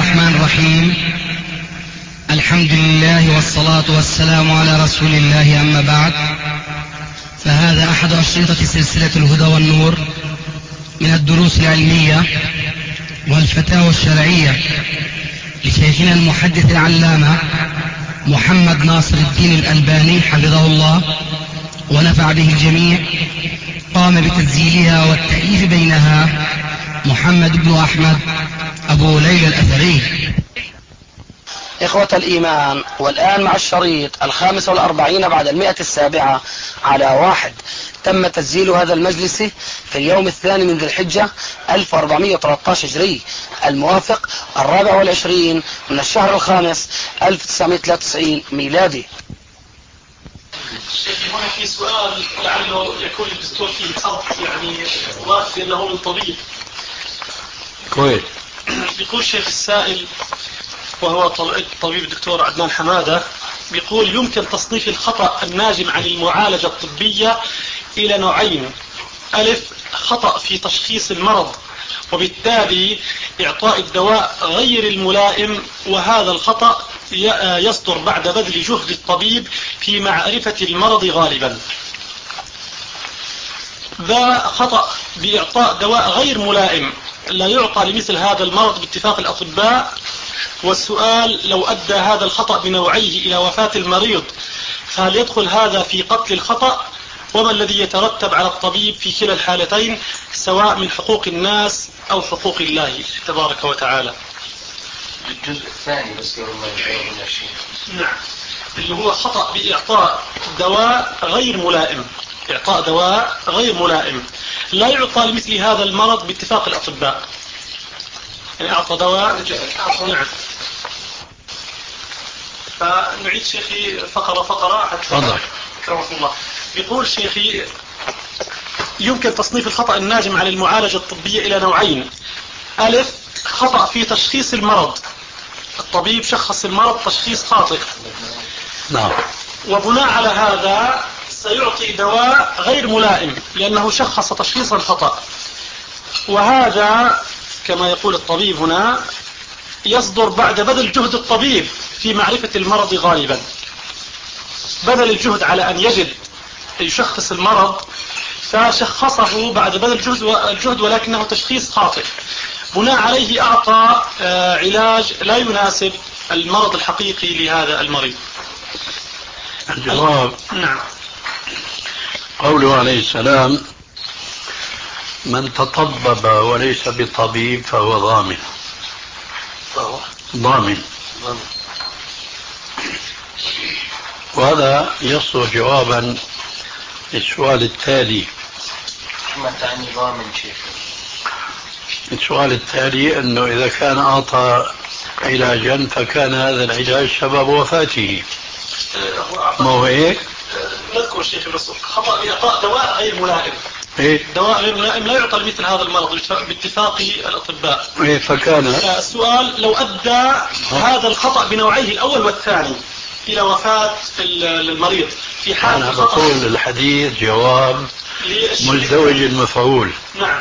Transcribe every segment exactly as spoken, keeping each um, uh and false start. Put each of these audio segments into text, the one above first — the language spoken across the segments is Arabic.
الرحمن الرحيم. الحمد لله والصلاة والسلام على رسول الله، أما بعد، فهذا أحد أشرطة سلسلة الهدى والنور من الدروس العلمية والفتاوى الشرعية لشيخنا المحدث العلامة محمد ناصر الدين الألباني حفظه الله ونفع به الجميع. قام بتسجيلها والتأليف بينها محمد بن أحمد أبو ليلى الأثري. إخوة الإيمان، والآن مع الشريط الخامس والأربعين بعد المئة السابعة على واحد. تم تسجيل هذا المجلس في اليوم الثاني من ذي الحجة ألف وأربعمائة وثلاثة عشر هجري، الموافق الرابع والعشرين من الشهر الخامس ألف وتسعمائة وثلاثة وتسعين ميلادي. شيخي، هنا في سؤال لعله يكون الدكتور فيه صرف يعني واضح انه من طبيب. كويس. بيقول شيخ السائل وهو الطبيب الدكتور عدنان حمادة، بيقول يمكن تصنيف الخطأ الناجم عن المعالجة الطبية إلى نوعين: ألف، خطأ في تشخيص المرض وبالتالي إعطاء الدواء غير الملائم، وهذا الخطأ يصدر بعد بذل جهد الطبيب في معرفة المرض غالبا. ذا خطأ بإعطاء دواء غير ملائم لا يعطى لمثل هذا المرض باتفاق الأطباء. والسؤال: لو أدى هذا الخطأ بنوعيه إلى وفاة المريض فهل يدخل هذا في قتل الخطأ؟ وما الذي يترتب على الطبيب في كلا الحالتين، سواء من حقوق الناس أو حقوق الله تبارك وتعالى؟ الجزء الثاني بس قبل ما يجاوبنا الشيخ. نعم، اللي هو خطأ بإعطاء دواء غير ملائم، إعطاء دواء غير ملائم لا يعطى لمثل هذا المرض باتفاق الأطباء. يعني أعطى دواء. نعم. فنعيد شيخي فقرة فقرة حتى كرمكم الله. يقول شيخي يمكن تصنيف الخطأ الناجم عن المعالجة الطبية إلى نوعين: ألف، خطأ في تشخيص المرض، الطبيب شخص المرض تشخيص خاطئ، نعم، وبناء على هذا سيعطي دواء غير ملائم لأنه شخص تشخيصا خطأ، وهذا كما يقول الطبيب هنا يصدر بعد بذل جهد الطبيب في معرفة المرض غالبا. بذل الجهد على أن يجد يشخص المرض فشخصه بعد بذل الجهد ولكنه تشخيص خاطئ، بناء عليه أعطى علاج لا يناسب المرض الحقيقي لهذا المريض. الجواب: نعم. قوله عليه السلام: من تطبب وليس بطبيب فهو ضامن. ضامن. وهذا يصدر جوابا للسؤال التالي. ما تعني ضامن شيخ؟ السؤال التالي أنه إذا كان أعطى علاجا فكان هذا العلاج سبب وفاته. ما هو هيك؟ نذكر شيخ الرسول خطأ بإعطاء دواء غير ملائم. إيه؟ دواء غير ملائم لا يعطى لمثل هذا المرض باتفاق الأطباء. إيه فكان. السؤال: لو أدى هذا الخطأ بنوعيه الأول والثاني إلى وفاة المريض في حال أنا بقول الحديث جواب مزدوج المفعول. نعم.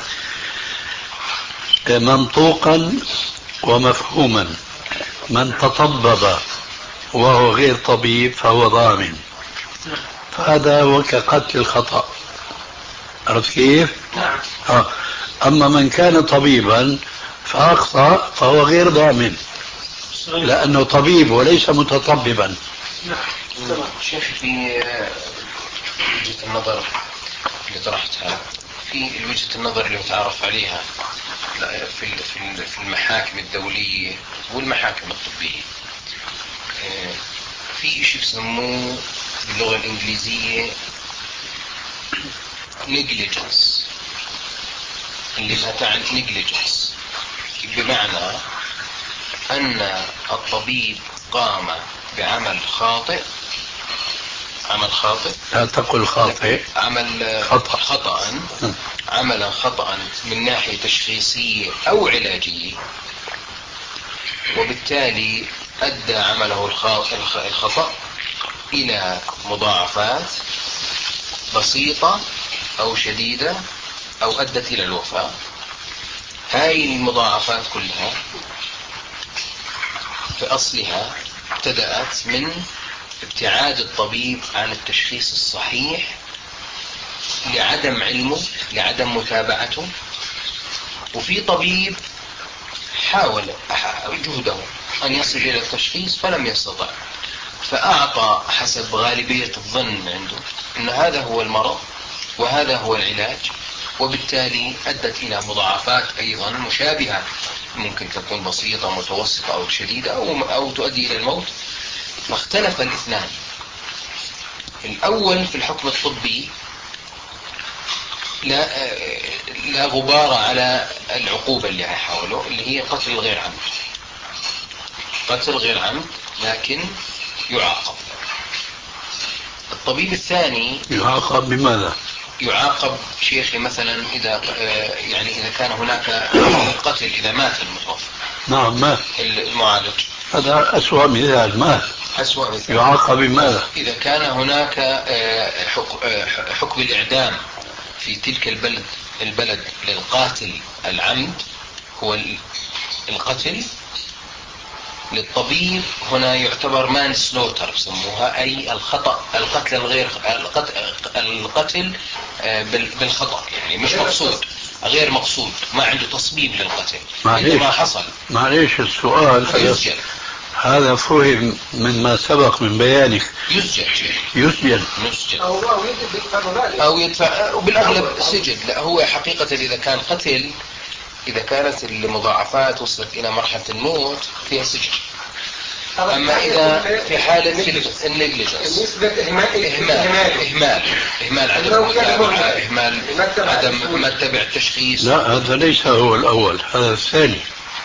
منطوقا ومفهوما. من تطبب وهو غير طبيب فهو ضامن، فهذا هو كقتل الخطأ. عرفت كيف؟ نعم. آه. أما من كان طبيبا فأخطأ فهو غير ضامن لأنه طبيب وليس متطببا. نعم. شيخ، في وجهة النظر اللي طرحتها، في وجهة النظر اللي متعارف عليها في في المحاكم الدولية والمحاكم الطبية، في شيء بسموه باللغة الإنجليزية negligence، اللي ما تعني negligence بمعنى أن الطبيب قام بعمل خاطئ، عمل خاطئ لا تقل خاطئ، عمل خطأ خطأ عملا خطأ من ناحية تشخيصية أو علاجية، وبالتالي أدى عمله الخطأ إلى مضاعفات بسيطة أو شديدة أو أدت إلى الوفاة. هاي المضاعفات كلها في أصلها ابتدأت من ابتعاد الطبيب عن التشخيص الصحيح لعدم علمه، لعدم متابعته. وفي طبيب حاول جهده أن يصل إلى التشخيص فلم يستطع، فأعطى حسب غالبية الظن عنده أن هذا هو المرض وهذا هو العلاج، وبالتالي أدت إلى مضاعفات أيضا مشابهة، ممكن تكون بسيطة متوسطة أو شديدة أو, أو تؤدي إلى الموت. فاختلف الاثنان. الأول في الحكم الطبي لا, لا غبار على العقوبة اللي حاوله، اللي هي قتل الغير عمد، قتل غير عمد لكن يعاقب. الطبيب الثاني يعاقب بماذا؟ يعاقب شيخي مثلا إذا يعني إذا كان هناك قتل، إذا مات المتوفى. نعم مات المعالج، هذا أسوأ مثال. مات أسوأ مثال. يعاقب بماذا؟ إذا كان هناك حكم الإعدام في تلك البلد البلد للقاتل العمد هو القتل، للطبيب هنا يعتبر مان سلوتر بسموها، أي الخطأ، القتل الغير القتل بالخطأ، يعني مش مقصود، غير مقصود، ما عنده تصميم للقتل. عندما حصل معليش السؤال يسجل. هذا فهم من ما سبق من بيانك. يسجل يسجل يسجل أو يدفع، وبالأغلب سجن. لا، هو حقيقة إذا كان قتل، إذا كانت المضاعفات وصلت إلى مرحلة الموت فيها سجن. أما إذا في حالة النيجليجنس، إهمال إهمال إهمال عدم المتابعة، إهمال عدم ما تبع التشخيص. لا، هذا ليس هو الأول، هذا الثاني.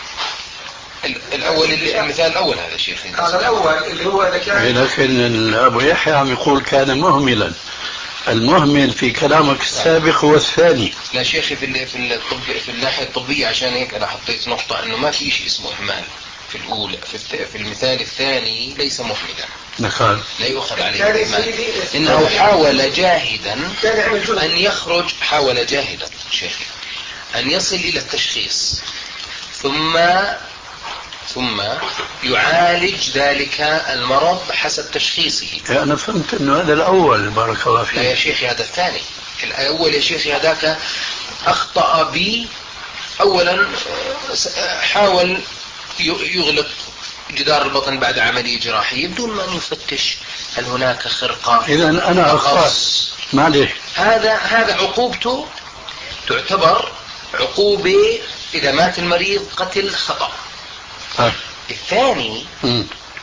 الأول اللي المثال الأول هذا شيخ، هذا الأول اللي هو إذا كان، لكن أبو يحيى عم يقول كان مهملا. المهمل في كلامك السابق هو الثاني. لا شيخي، في في الطب، في الناحية الطبية، عشان هيك أنا حطيت نقطة إنه ما في شيء اسمه إهمال في الأولى. في, في المثال الثاني ليس مهملا، نقال لا يؤخذ عليه الإهمال، إنه حاول جاهدا أن يخرج، حاول جاهدا شيخي أن يصل إلى التشخيص، ثم ثم يعالج ذلك المرض حسب تشخيصه. أنا فهمت أنه هذا الأول، بارك الله فيك. لا يا شيخي، هذا الثاني. الأول يا شيخي هذاك أخطأ بي. أولا حاول يغلق جدار البطن بعد عملية جراحية بدون ما أن يفتش هل هناك خرقة. إذا أنا أخطأت، معلش. هذا هذا عقوبته تعتبر عقوبة إذا مات المريض قتل خطأ. ها. الثاني م.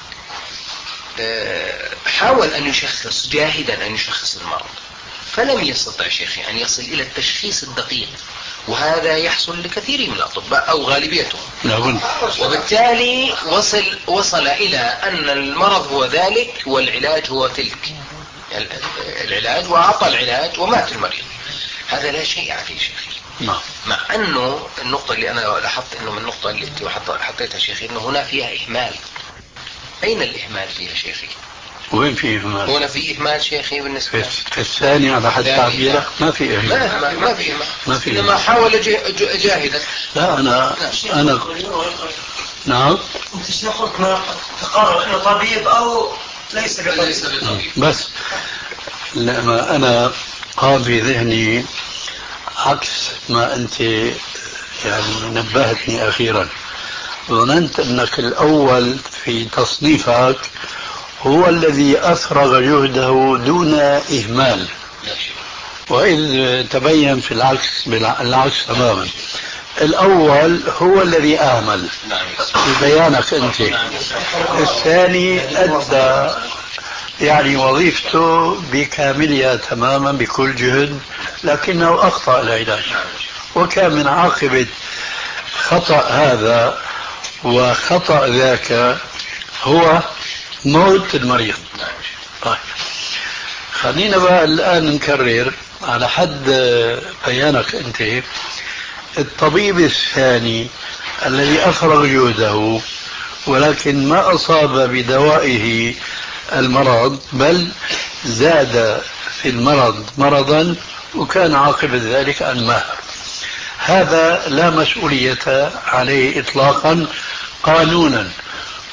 حاول أن يشخص جاهدا أن يشخص المرض، فلم يستطع شيخي أن يصل إلى التشخيص الدقيق، وهذا يحصل لكثير من الأطباء أو غالبيتهم. نعم. وبالتالي وصل وصل إلى أن المرض هو ذلك والعلاج هو تلك العلاج، وأعطى العلاج ومات المريض. هذا لا شيء عليه شيخي. نعم. مع أنه النقطة اللي أنا لاحظت أنه من النقطة اللي أنت حطيتها شيخي أنه هنا فيها إهمال. أين الإهمال فيها شيخي؟ وين في إهمال؟ هنا في إهمال شيخي بالنسبة في الثاني على حد تعبيرك ما في إهمال. ما, ما في إهمال، ما في إنما حاول جاهدا. لا أنا أنا نعم. أنت شيخك تقرر أنه طبيب أو ليس بطبيب؟ بس لما أنا قام في ذهني عكس ما أنت يعني نبهتني أخيرا. ظننت أنك الأول في تصنيفك هو الذي أفرغ جهده دون إهمال، وإذ تبين في العكس بالعكس تماما. الأول هو الذي أهمل في بيانك أنت، الثاني أدى يعني وظيفته بكاملها تماما بكل جهد، لكنه أخطأ العلاج، وكان من عاقبة خطأ هذا وخطأ ذاك هو موت المريض. طيب خلينا بقى الآن نكرر على حد بيانك أنت. الطبيب الثاني الذي أفرغ جهده ولكن ما أصاب بدوائه المرض، بل زاد في المرض مرضا، وكان عاقبة ذلك أن مات، هذا لا مسؤولية عليه إطلاقا قانونا،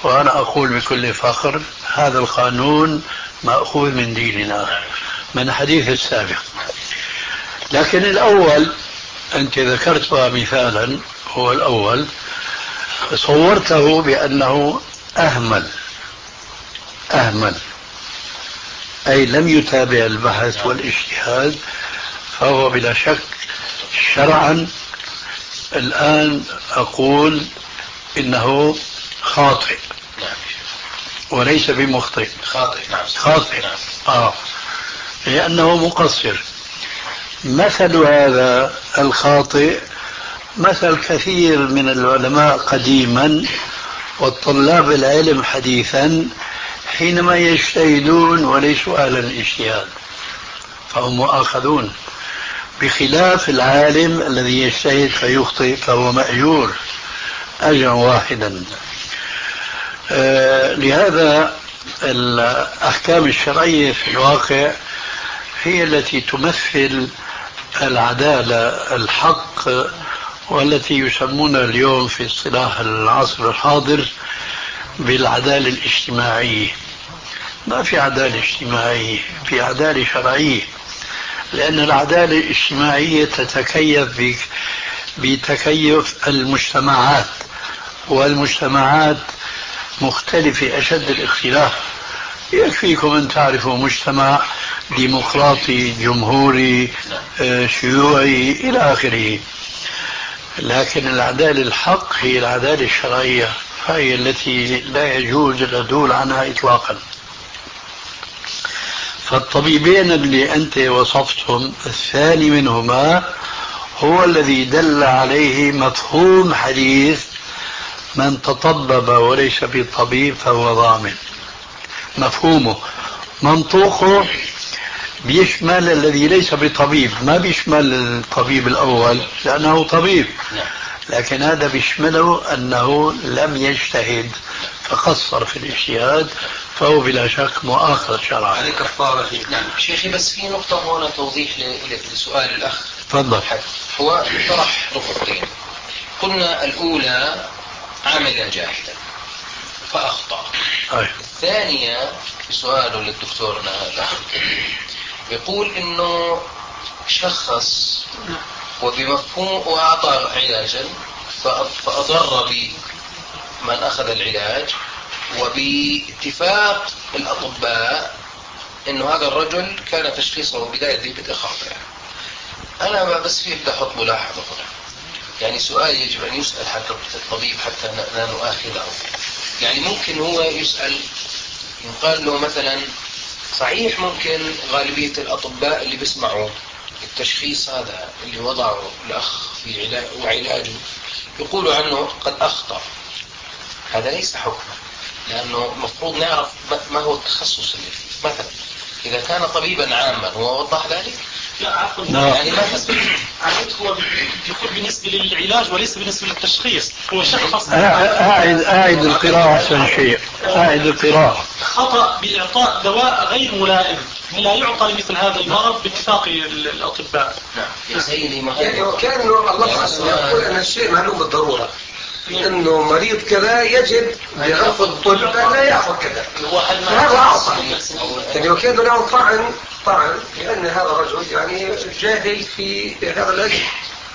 وأنا أقول بكل فخر هذا القانون مأخوذ من ديننا من الحديث السابق. لكن الأول أنت ذكرتها مثالا، هو الأول صورته بأنه أهمل أهمل أي لم يتابع البحث والاجتهاد، فهو بلا شك شرعا الآن أقول إنه خاطئ وليس بمخطئ. خاطئ نعم خاطئ آه لأنه مقصر. مثل هذا الخاطئ مثل كثير من العلماء قديما والطلاب العلم حديثا حينما يجتهدون وليسوا أهلا الاجتهاد فهم مؤاخذون، بخلاف العالم الذي يجتهد فيخطئ فهو مأجور أجرا واحدا. آه لهذا الأحكام الشرعية في الواقع هي التي تمثل العدالة الحق، والتي يسمونها اليوم في اصطلاح العصر الحاضر بالعدالة الاجتماعية. ما في عدالة اجتماعية، في عدالة شرعية، لأن العدالة الاجتماعية تتكيف بتكيف المجتمعات، والمجتمعات مختلفة أشد الاختلاف. يكفيكم أن تعرفوا مجتمع ديمقراطي جمهوري شيوعي إلى آخره، لكن العدالة الحق هي العدالة الشرعية، هي التي لا يجوز العدول عنها إطلاقا. فالطبيبين اللي أنت وصفتهم الثاني منهما هو الذي دل عليه مفهوم حديث من تطبب وليس بطبيب فهو ضامن. مفهومه منطوقه بيشمل الذي ليس بطبيب، ما بيشمل الطبيب الأول لأنه طبيب، لكن هذا بيشمله أنه لم يجتهد فقصر في الاجتهاد فهو بلا شك مؤاخذ شرعا. هذه كفارة. نعم شيخي، بس في نقطة هنا توضيح لسؤال الأخ. تفضل. هو طرح نقطتين، قلنا الأولى عمل جاهلا فأخطأ. أي. الثانية في سؤاله للدكتور الأخ يقول إنه شخص وبمفهوم وأعطى علاجا فأضر بمن أخذ العلاج، وباتفاق الأطباء إنه هذا الرجل كان تشخيصه بداية ذي بدء خاطئة. أنا بس فيه بدي أحط ملاحظة هنا، يعني سؤال يجب أن يسأل حتى الطبيب حتى لا نؤاخذه. يعني ممكن هو يسأل يقال له مثلا صحيح ممكن غالبية الأطباء اللي بيسمعوا التشخيص هذا اللي وضعه الأخ في علاج وعلاجه يقولوا عنه قد أخطأ، هذا ليس حكما، لأنه مفروض نعرف ما هو التخصص اللي فيه. مثلا إذا كان طبيبا عاما هو وضح ذلك. لا عفوا، يعني ما عملت هو يقول بالنسبة للعلاج وليس بالنسبة للتشخيص. هو شخص أعد أعد القراءة أحسن شيء، أعد القراءة. خطأ بإعطاء دواء غير ملائم لا يعطى لمثل هذا المرض باتفاق الأطباء. نعم يا سيدي، ما يعني وكأنه الله سبحانه يقول أن الشيء معلوم بالضرورة، إنه مريض كذا يجب بعرف الطب أن لا يأخذ كذا، فهذا أعطى. يعني وكأنه له طعن طعن لأن هذا الرجل يعني جاهل في هذا العلم،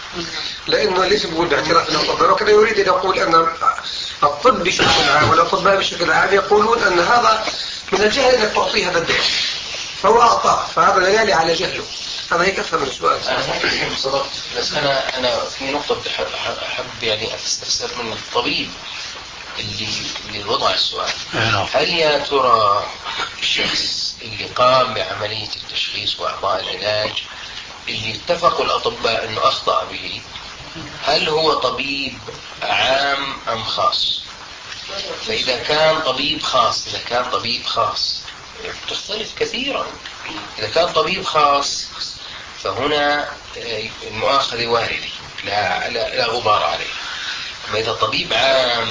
لأنه ليس بيقول باعتراف الأطباء، وكذا يريد أن يقول أن الطب بشكل عام والأطباء بشكل عام يقولون أن هذا من الجهل أنك تعطيه هذا الدواء، فهو أعطاه، فهذا دليل على جهله. هذا هيك أفهم السؤال. أنا صدقت، بس أنا أنا في نقطة أحب يعني أستفسر من الطبيب اللي اللي وضع السؤال. هل يا ترى الشخص اللي قام بعملية التشخيص وإعطاء العلاج اللي اتفقوا الأطباء أنه أخطأ به، هل هو طبيب عام أم خاص؟ فإذا كان طبيب خاص إذا كان طبيب خاص تختلف كثيرا. إذا كان طبيب خاص فهنا المؤاخذة واردة لا, لا, لا غبار عليه. أما إذا طبيب عام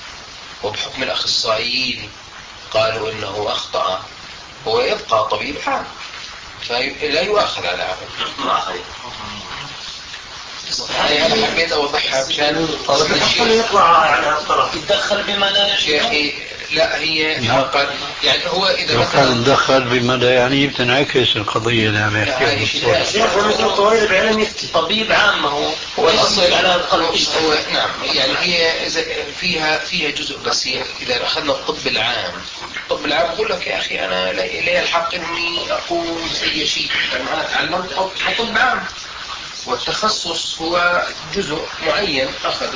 وبحكم الأخصائيين قالوا إنه أخطأ، هو يبقى طبيب عام فلا يؤاخذ على عمل. أنا حبيت أوضحها مشان يطلع على الطرف يتدخل بما لا شيخي. لا هي حقا يعني هو إذا لو كان مثلا ندخل بما لا يعني بتنعكس القضية اللي عم هاي يحكيها. شيخ مثل طويل بعلم يفتي طبيب عام ما هو هو الأصل على القلب. هو نعم يعني هي إذا فيها فيها جزء بس. هي إذا أخذنا الطب العام الطب العام يقول لك يا أخي أنا لي الحق إني أقول أي شيء لأن أنا تعلمت طب عام، والتخصص هو جزء معين أخذ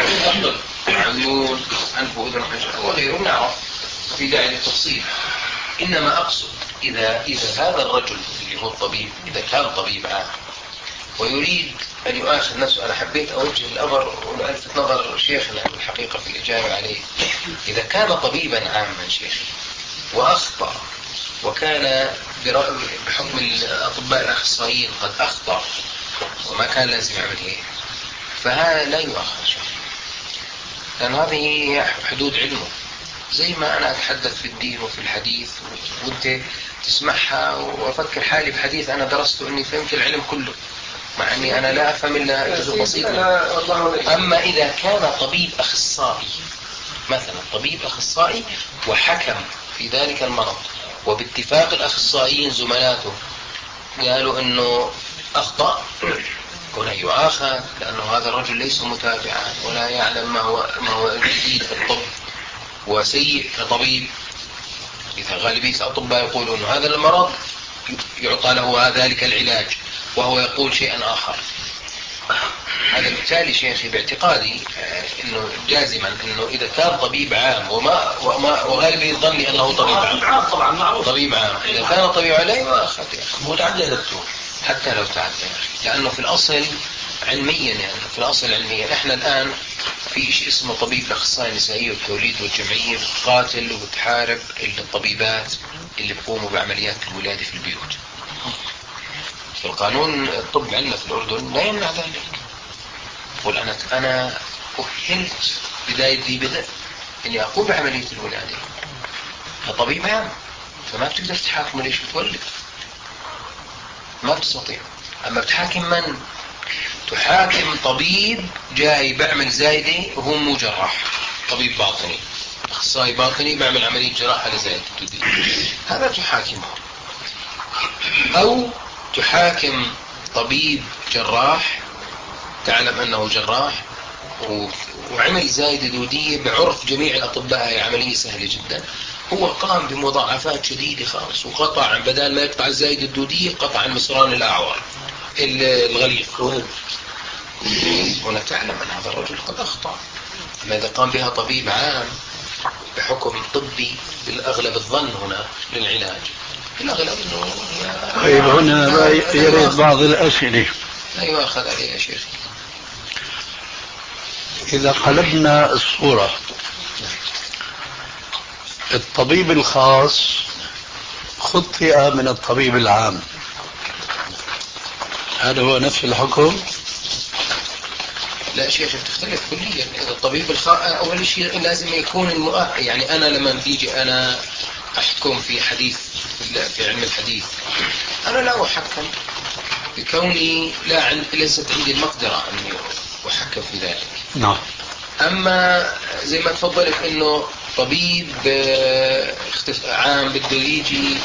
عيون أنف وأذن وغيره نعرف في داعي للتفصيل. إنما أقصد إذا إذا هذا الرجل اللي هو الطبيب إذا كان طبيب عام ويريد أن يؤاخذ نفسه، أنا حبيت أوجه الأمر وألفت نظر شيخنا الحقيقة في الإجابة عليه. إذا كان طبيبا عاما شيخي وأخطأ وكان بحكم الأطباء الأخصائيين قد أخطأ وما كان لازم يعمل هيك، فهذا لا يؤاخذ شيخ، لأن هذه هي حدود علمه. زي ما أنا أتحدث في الدين وفي الحديث وأنت تسمعها وأفكر حالي بحديث أنا درسته أني فهمت العلم كله مع أني أنا لا أفهم إلا جزء بسيط. أما إذا كان طبيب أخصائي مثلا طبيب أخصائي وحكم في ذلك المرض وباتفاق الأخصائيين زملاته قالوا أنه أخطأ، هنا يؤاخذ لأنه هذا الرجل ليس متابعا ولا يعلم ما هو ما هو جديد في الطب وسيء كطبيب. إذا غالبية الأطباء يقولون أنه هذا المرض يعطى له ذلك العلاج وهو يقول شيئا آخر، هذا بالتالي شيخي باعتقادي إنه جازما إنه إذا كان طبيب عام وما وما وغالبية ظني أنه طبيب عام طبعا معروف طبيب عام إذا كان طبيب عام لا يؤاخذ متعدد دكتور حتى لو تعدى، لأنه في الأصل علميا يعني في الأصل علميا إحنا الآن في شيء اسمه طبيب الأخصائي النسائي والتوليد والجمعية بتقاتل وبتحارب الطبيبات اللي بيقوموا بعمليات الولادة في البيوت. في القانون الطب عندنا في الأردن لا يمنع ذلك. قل أنا أنا أهلت بداية ذي بدء إني أقوم بعملية الولادة كطبيب عام، فما بتقدر تحاكم ليش بتولد، ما بتستطيع. أما بتحاكم من؟ تحاكم طبيب جاي بعمل زايدة وهو مو جراح، طبيب باطني أخصائي باطني بعمل عملية جراحة لزايدة، هذا تحاكمه. أو تحاكم طبيب جراح تعلم أنه جراح وعمل زايدة دودية بعرف جميع الأطباء هي عملية سهلة جدا، هو قام بمضاعفات شديدة خالص وقطع بدل ما يقطع الزايدة الدودية قطع المصران الأعور الغليظ. هنا تعلم أن هذا الرجل قد أخطأ. أما إذا قام بها طبيب عام بحكم طبي بالأغلب الظن هنا للعلاج بالأغلب أنه طيب هنا يريد بعض الأسئلة لا يؤاخذ عليه يا شيخ. إذا قلبنا الصورة الطبيب الخاص خطئ من الطبيب العام، هذا هو نفس الحكم؟ لا شيخ بتختلف كليا. إذا الطبيب الخاص أول شيء لازم يكون المؤهل، يعني أنا لما بيجي أنا أحكم في حديث في علم الحديث أنا لا أحكم بكوني لا عن ليست عندي المقدرة أني أحكم في ذلك. نعم. أما زي ما تفضلت إنه طبيب عام بده يجي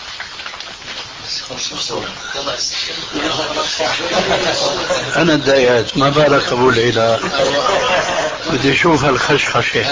أنا تضايقت ما بالك أبو العلا بدي أشوف هالخشخشة.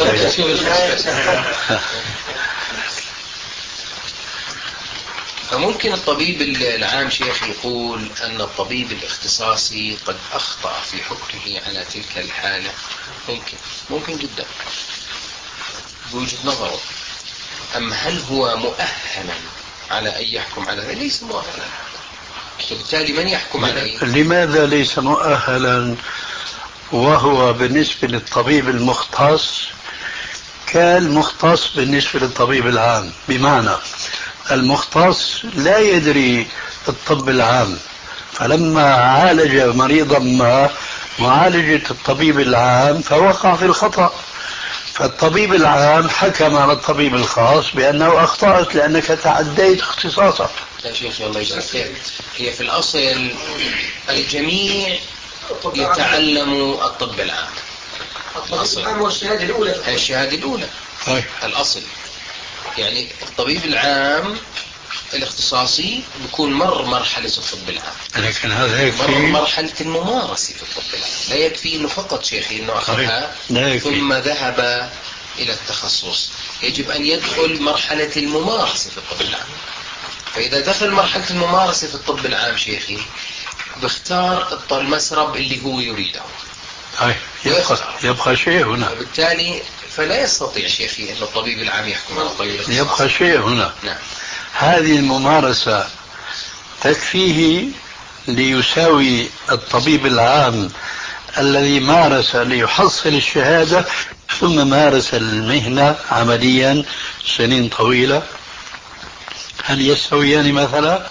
فممكن الطبيب العام شيخ يقول أن الطبيب الاختصاصي قد أخطأ في حكمه على تلك الحالة، ممكن ممكن جدا بوجهة نظره. أما هل هو مؤهلا على أن يحكم على ذلك؟ ليس مؤهلا، وبالتالي من يحكم عليه؟ لماذا ليس مؤهلا وهو بالنسبة للطبيب المختص كالمختص بالنسبة للطبيب العام؟ بمعنى المختص لا يدري الطب العام، فلما عالج مريضا ما معالجة الطبيب العام فوقع في الخطأ، فالطبيب العام حكم على الطبيب الخاص بأنه أخطأت لأنك تعديت اختصاصك. يا شيخ الله يجزاك خير، هي في الأصل الجميع يتعلموا الطب العام. الطب العام هو الشهادة الأولى. هي الشهادة الأولى. هاي الأصل. يعني الطبيب العام الاختصاصي بيكون مر مرحلة الطب العام، لكن هذا يكفي مر مرحلة الممارسة في الطب العام. لا يكفي إنه فقط شيخي إنه أخذها ثم ذهب إلى التخصص، يجب أن يدخل مرحلة الممارسة في الطب العام. فإذا دخل مرحلة الممارسة في الطب العام شيخي بيختار المسرب اللي هو يريده. هاي يبقى, يبقى شيء هنا، وبالتالي فلا يستطيع شيخي أن الطبيب العام يحكم على الطبيب الاختصاصي. يبقى شيء هنا. نعم. هذه الممارسة تكفيه ليساوي الطبيب العام الذي مارس ليحصل الشهادة ثم مارس المهنة عمليا سنين طويلة. هل يستويان مثلا؟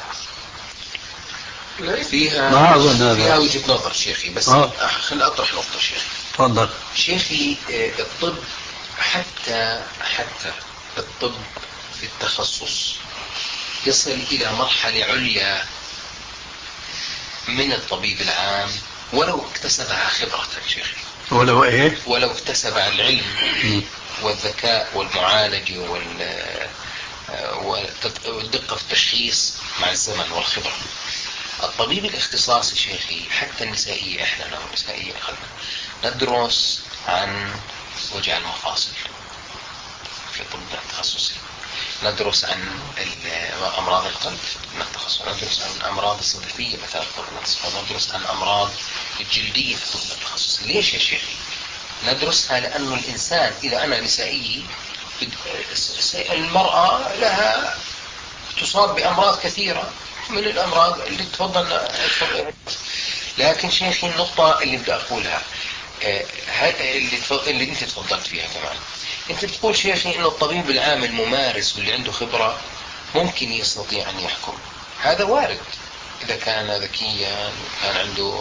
فيها ما أظن هذا. فيها وجهة نظر شيخي، بس آه. خليني أطرح نقطة شيخي. تفضل. شيخي الطب حتى حتى الطب في التخصص يصل إلى مرحلة عليا من الطبيب العام ولو اكتسبها خبرة شيخي. ولو إيه؟ ولو اكتسب العلم والذكاء والمعالجة والدقة في التشخيص مع الزمن والخبرة. الطبيب الاختصاصي شيخي حتى النسائية، احنا لو نسائية ندرس عن وجع المفاصل في الطب التخصصي، ندرس عن أمراض القلب من التخصص، ندرس عن أمراض الصدفية مثلا في الطب التخصصي، ندرس عن أمراض الجلدية في الطب التخصصي. ليش يا شيخي؟ ندرسها لأنه الإنسان إذا أنا نسائي المرأة لها تصاب بأمراض كثيرة من الأمراض اللي تفضل. لكن شيخي النقطة اللي بدي أقولها اللي اللي أنت تفضلت فيها كمان، أنت بتقول شيخي إنه الطبيب العام الممارس واللي عنده خبرة ممكن يستطيع أن يحكم. هذا وارد إذا كان ذكيا وكان عنده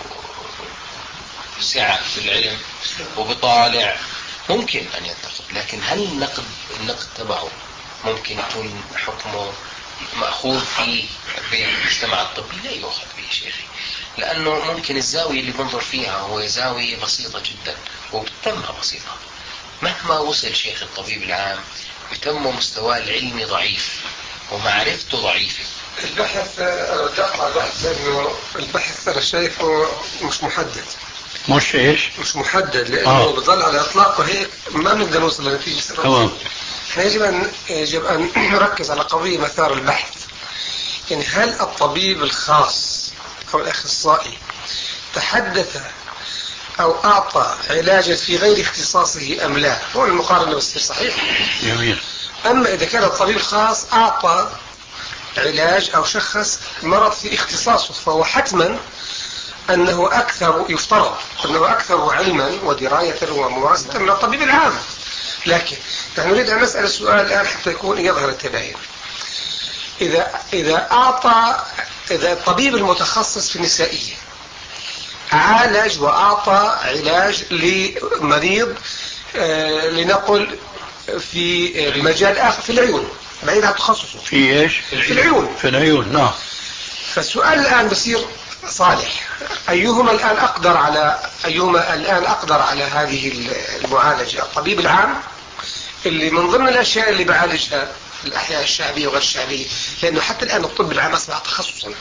سعة في العلم وبطالع ممكن أن ينتقد. لكن هل النقد النقد تبعه ممكن يكون حكمه مأخوذ فيه بالمجتمع الطبي؟ لا يؤخذ به شيخي، لأنه ممكن الزاوية اللي بنظر فيها هو زاوية بسيطة جدا وبتمها بسيطة. مهما وصل شيخ الطبيب العام بتم مستواه العلمي ضعيف ومعرفته ضعيفة. البحث أنا دقق البحث لأنه البحث أنا شايفه مش محدد. مش إيش؟ مش محدد لأنه آه. بضل على إطلاقه هيك ما بنقدر نوصل لنتيجة. تمام. يجب أن يجب أن نركز على قضية مثار البحث. يعني هل الطبيب الخاص أو الأخصائي تحدث أو أعطى علاجا في غير اختصاصه أم لا؟ هو المقارنة بتصير صحيح. جميل. أما إذا كان الطبيب الخاص أعطى علاج أو شخص مرض في اختصاصه فهو حتما أنه أكثر، يفترض أنه أكثر علما ودراية وممارسة من الطبيب العام. لكن نحن نريد أن نسأل السؤال الآن حتى يكون يظهر التباين. إذا إذا أعطى إذا الطبيب المتخصص في النسائية عالج وأعطى علاج لمريض آه لنقل في مجال آخر في العيون بعيد عن تخصصه في إيش؟ في العيون. في العيون نعم. فالسؤال الآن بصير صالح، أيهما الآن أقدر على أيهما الآن أقدر على هذه المعالجة؟ الطبيب العام اللي من ضمن الأشياء اللي بعالجها الأحياء الشعبية وغير الشعبية، لأنه حتى الآن الطب العام أصبح تخصصا،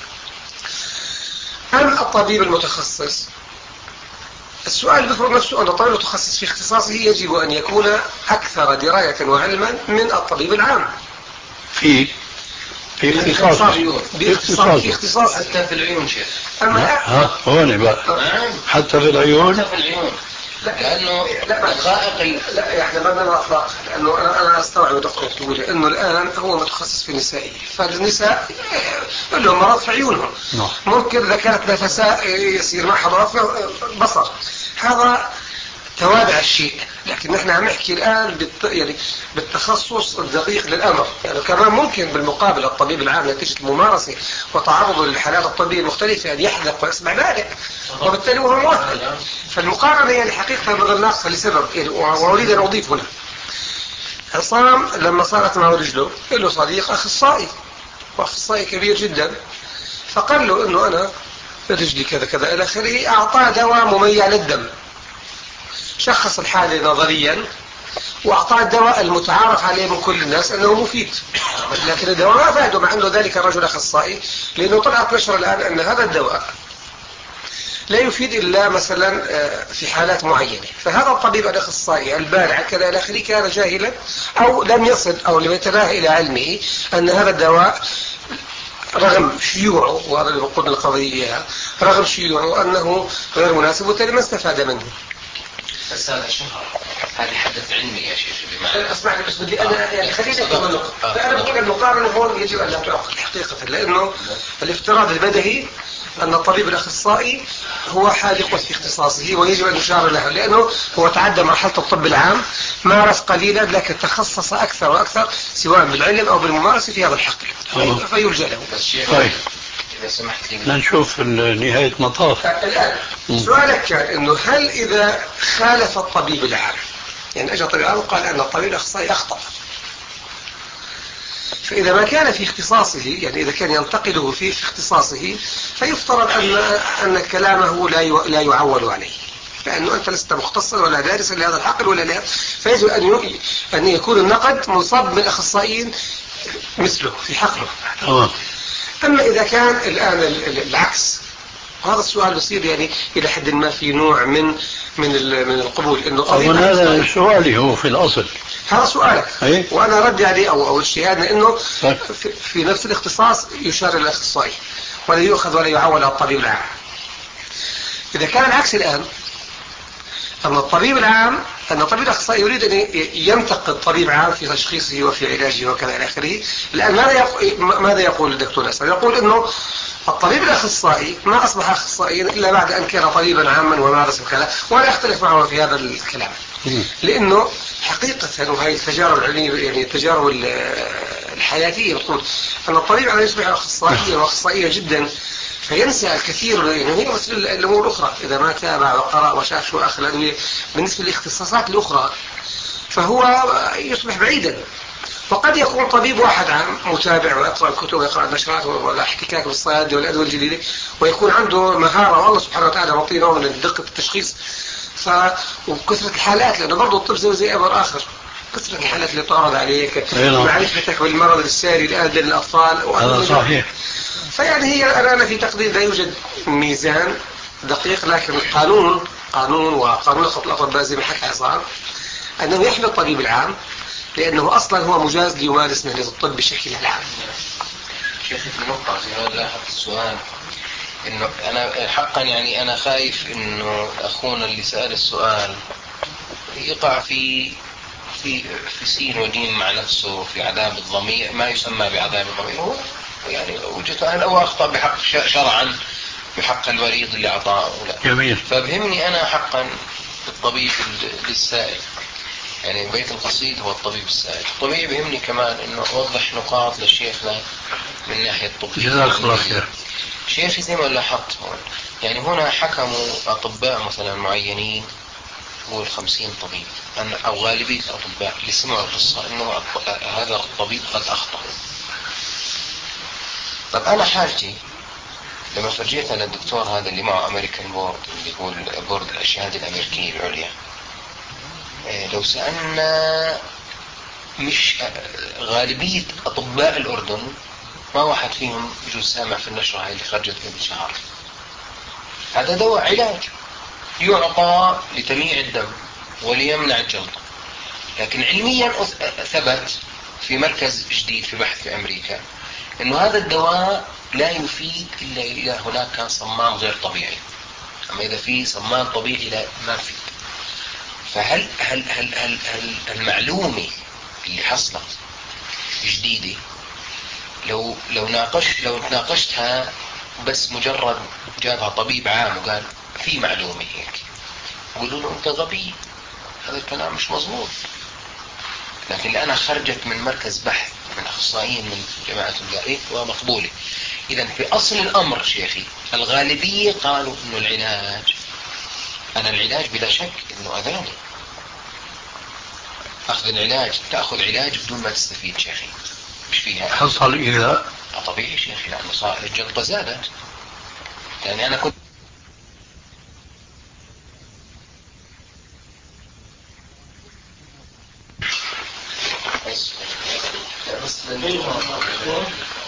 أم الطبيب المتخصص؟ السؤال بفرض نفسه أن الطبيب المتخصص في اختصاصه يجب أن يكون أكثر دراية وعلما من الطبيب العام في في اختصاصه في اختصاصه حتى في العيون شيخ. أما ها هون بقى حتى في العيون. حتى في العيون لأنه دقائق لا احنا ما بدنا اطلاق، لانه انا انا استوعب دقيقة تقول انه الان هو متخصص في النسائية، فالنساء لهم مرض في عيونهم ممكن اذا كانت نفساء يصير معها ضعف بصر، هذا توابع الشيء. لكن نحن عم نحكي الان بالت... يعني بالتخصص الدقيق للامر. يعني كمان ممكن بالمقابل الطبيب العام نتيجة الممارسة وتعرضه للحالات الطبية المختلفة ان يحدق ويسمع ذلك وبالتالي هو مؤهل. فالمقارنة يعني حقيقة بغير ناقصة لسبب يعني، وأريد أن أضيف هنا. عصام لما صارت معه رجله له صديق أخصائي وأخصائي كبير جدا، فقال له إنه أنا رجلي كذا كذا إلى آخره، أعطاه دواء مميع للدم، شخص الحالة نظريا وأعطاه الدواء المتعارف عليه من كل الناس أنه مفيد، لكن الدواء ما فاده، مع أنه ذلك الرجل أخصائي، لأنه طلعت نشر الآن أن هذا الدواء لا يفيد إلا مثلا في حالات معينة. فهذا الطبيب الأخصائي البارع كذا إلى آخره كان جاهلا أو لم يصل أو لم يتناهى إلى علمه أن هذا الدواء رغم شيوعه، وهذا اللي بقول القضية، رغم شيوعه أنه غير مناسب، وبالتالي ما استفاد منه. بس هذا شهر، هذه حدث علمي يا شيخ. بمعنى اسمعني بس بدي انا يعني خليني اكمل النقطه. فانا بقول المقارنه هون يجب ان لا تعقد حقيقه، لانه الافتراض البدهي ان الطبيب الاخصائي هو حاذق في اختصاصه ويجب ان يشار له، لانه هو تعدى مرحله الطب العام، مارس قليلا لكن تخصص اكثر واكثر سواء بالعلم او بالممارسه في هذا الحقل، فيلجا له. طيب إذا سمحت لي نشوف نهاية مطاف. الآن سؤالك كان إنه هل إذا خالف الطبيب العام، يعني أجى طبيب العام وقال أن الطبيب الأخصائي أخطأ، فإذا ما كان في اختصاصه، يعني إذا كان ينتقده في اختصاصه، فيفترض أن أن كلامه لا لا يعول عليه، لأنه أنت لست مختصا ولا دارسا لهذا الحقل ولا لا، فيجب أن أن يكون النقد منصب من أخصائيين مثله في حقله. أما إذا كان الآن العكس، وهذا السؤال بصير يعني إلى حد ما في نوع من من من القبول، إنه طبعا هذا سؤالي هو في الأصل، هذا سؤالك أيه؟ وأنا ردي عليه أو أو اجتهادنا إنه في, في نفس الاختصاص يشار إلى الأخصائي ولا يؤخذ ولا يعول على الطبيب العام. إذا كان العكس الآن، أن الطبيب العام أن الطبيب الأخصائي يريد أن ينتقد طبيب عام في تشخيصه وفي علاجه وكذا إلى آخره، الآن ماذا يقول ماذا يقول الدكتور أسد؟ يقول إنه الطبيب الأخصائي ما أصبح أخصائيا إلا بعد أن كان طبيبا عاما ومارس الكلام، ولا أختلف معه في هذا الكلام، لأنه حقيقة وهي التجارب العلمية يعني التجارب الحياتية بتقول أن الطبيب على يصبح أخصائيا وأخصائيا جدا، فينسى الكثير، يعني هي مثل الأمور الأخرى، إذا ما تابع وقرأ وشاف شو آخر الأدوية بالنسبة للاختصاصات الأخرى فهو يصبح بعيدا. وقد يكون طبيب واحد عام متابع ويقرأ الكتب ويقرأ النشرات والاحتكاك بالصيادلة والأدوية الجديدة، ويكون عنده مهارة والله سبحانه وتعالى معطيه نوع من دقة التشخيص ف... وكثرة الحالات، لأنه برضه الطب زي زي أمر آخر، كثرة الحالات اللي تعرض عليك، معرفتك بالمرض الساري الآن بين الأطفال، هذا صحيح. فيعني هي أنا في تقدير لا يوجد ميزان دقيق، لكن القانون قانون وقانون خط الأطباء زي ما حكى عصام أنه يحمي الطبيب العام، لأنه أصلا هو مجاز ليمارس مهنة الطب بشكل عام. شيخ في نقطة زي ما لاحظت السؤال، إنه أنا حقا يعني أنا خايف إنه أخونا اللي سأل السؤال يقع في في في سين وجيم مع نفسه في عذاب الضمير، ما يسمى بعذاب الضمير، هو يعني وجدت أنا أو أخطأ بحق شرعا بحق المريض اللي أعطاه. جميل. فبهمني أنا حقا الطبيب للسائل، يعني بيت القصيد هو الطبيب السائل. الطبيب يهمني كمان إنه أوضح نقاط للشيخنا من ناحية الطبية. جزاك الله خير. شيخي زي ما لاحظت هون، يعني هنا حكموا أطباء مثلا معينين هو الخمسين طبيب أو غالبية الأطباء اللي سمعوا القصة إنه هذا الطبيب قد أخطأ. طب أنا حاجتي لما فرجيتها للدكتور هذا اللي معه أمريكان بورد، اللي هو البورد الشهادة الأمريكية العليا، لو سألنا مش غالبية أطباء الأردن ما واحد فيهم يجوز سامع في النشرة هاي اللي خرجت قبل شهر. هذا دواء علاج يعطى لتمييع الدم وليمنع الجلطة، لكن علميا ثبت في مركز جديد في بحث في أمريكا إنه هذا الدواء لا يفيد إلا إذا هناك كان صمام غير طبيعي، أما إذا في صمام طبيعي لا ما في. فهل هل هل هل, هل المعلومة اللي حصلت جديدة لو لو ناقش لو تناقشتها بس مجرد جابها طبيب عام وقال في معلومة هيك، يقولوا له أنت غبي، هذا الكلام مش مظبوط. لكن اللي أنا خرجت من مركز بحث من أخصائيين من جماعة الجارية ومقبولة. إذا في أصل الأمر شيخي الغالبية قالوا إنه العلاج، أنا العلاج بلا شك إنه أذاني، أخذ العلاج تأخذ علاج بدون ما تستفيد شيخي مش فيها حصل إذا طبيعي شيخي، لأنه صار الجلطة زادت يعني أنا كنت بس